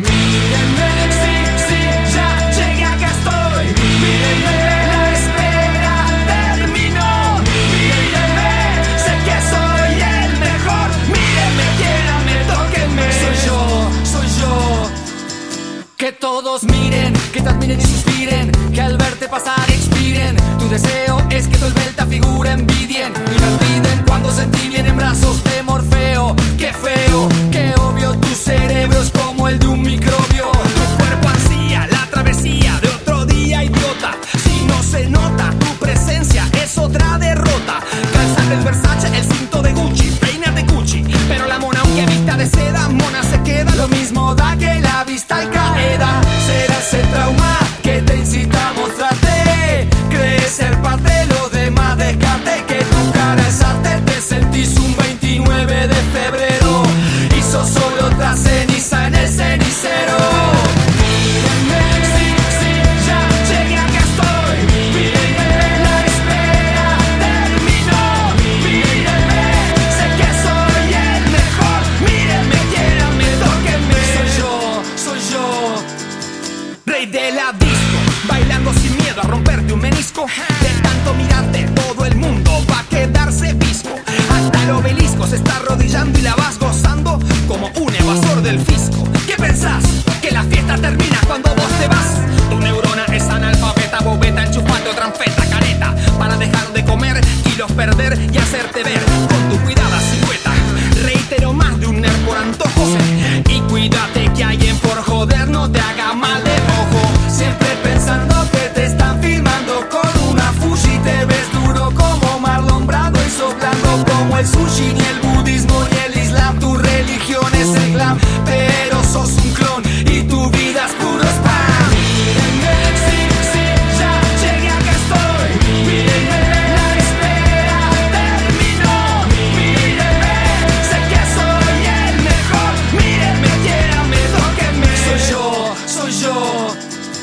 Mírenme, sí, sí, ya llegué, acá estoy. Mírenme, la espera terminó. Mírenme, sé que soy el mejor. Mírenme, quiéranme, tóquenme. Soy yo. Que todos miren, que te admiren y suspiren, que al verte pasar expiren. Tu deseo es que todo el te figura envidien y no olviden cuando sentí bien en brazos de Morfeo. Qué feo, qué obvio, tu cerebro es como el de un microbio. Tu cuerpo ansía la travesía de otro día, idiota. Si no se nota, tu presencia es otra derrota. Calzate el Versace, el cinto de Gucci, peínate Gucci. Pero la mona, aunque vista de seda, mona se queda. Lo mismo da que la vista al caída. Será ese trauma que te incita a mostrarte. Crees ser parte de lo demás, descarte que tu cara es arte. Te sentís un 29 de febrero y sos solo otra ceniza en el cenicero. Mírenme, sí, sí, ya llegué, acá estoy. Mírenme, la espera terminó. Mírenme, sé que soy el mejor. Mírenme, quiéranme, tóquenme. Soy yo, rey de la disco, bailando sin miedo a romperte un menisco. De tanto mirarte todo el mundo va a quedarse visco. Hasta el obelisco se está arrodillando y la vas gozando como un evasor del fisco. ¿Qué pensás? Que la fiesta termina cuando vos te vas. Tu neurona es analfabeta, bobeta, enchufate otra anfeta, careta, para dejar de comer, kilos perder y hacerte ver con tu cuidada silueta. Reitero, más de un nerd por antojo. Y cuídate que alguien por joder no te haga mal de ojo. Siempre pensando que te están filmando con una Fuji. Te ves duro como Marlon Brando y soplando como el sushi. Ni el budismo ni el islam, tu religión es el glam. Pero sos un clon y tu vida es puro spam. Mírenme, sí, sí, ya llegué, acá estoy. Mírenme, la espera terminó. Mírenme, sé que soy el mejor. Mírenme, quiéranme, tóquenme. Soy yo.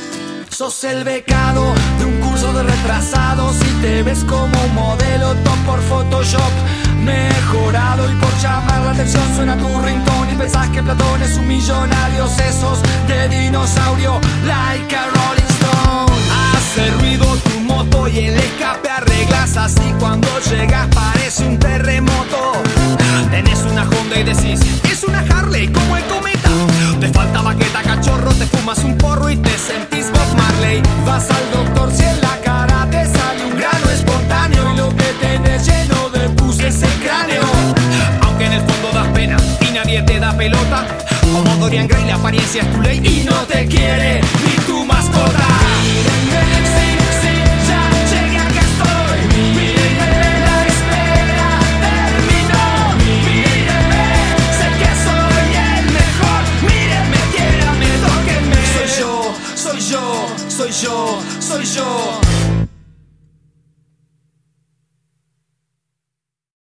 Sos el becado de un curso de retrasados y te ves como un modelo top por Photoshop mejorado. Y por llamar la atención suena tu ringtone y pensás que Platón es un millonario. Sesos de dinosaurio, like a Rolling Stone. Hace ruido tu moto y el escape arreglas así. Cuando llegas parece un terremoto. Tenés una Honda y decís, es una Harley como el cometa. Te falta baqueta, cachorro, te fumas un porro y te sentís Bob Marley. Vas al doctor si en la cara te sale un grano espontáneo y lo que tenés lleno de pus es el cráneo. Aunque en el fondo das pena y nadie te da pelota, como Dorian Gray la apariencia es tu ley y no te quiere ni tu mascota. Mírenme, sí, sí, ya llegué, acá estoy. Mírenme, la espera terminó. Mírenme, sé que soy el mejor. Mírenme, quiéranme, tóquenme. Soy yo.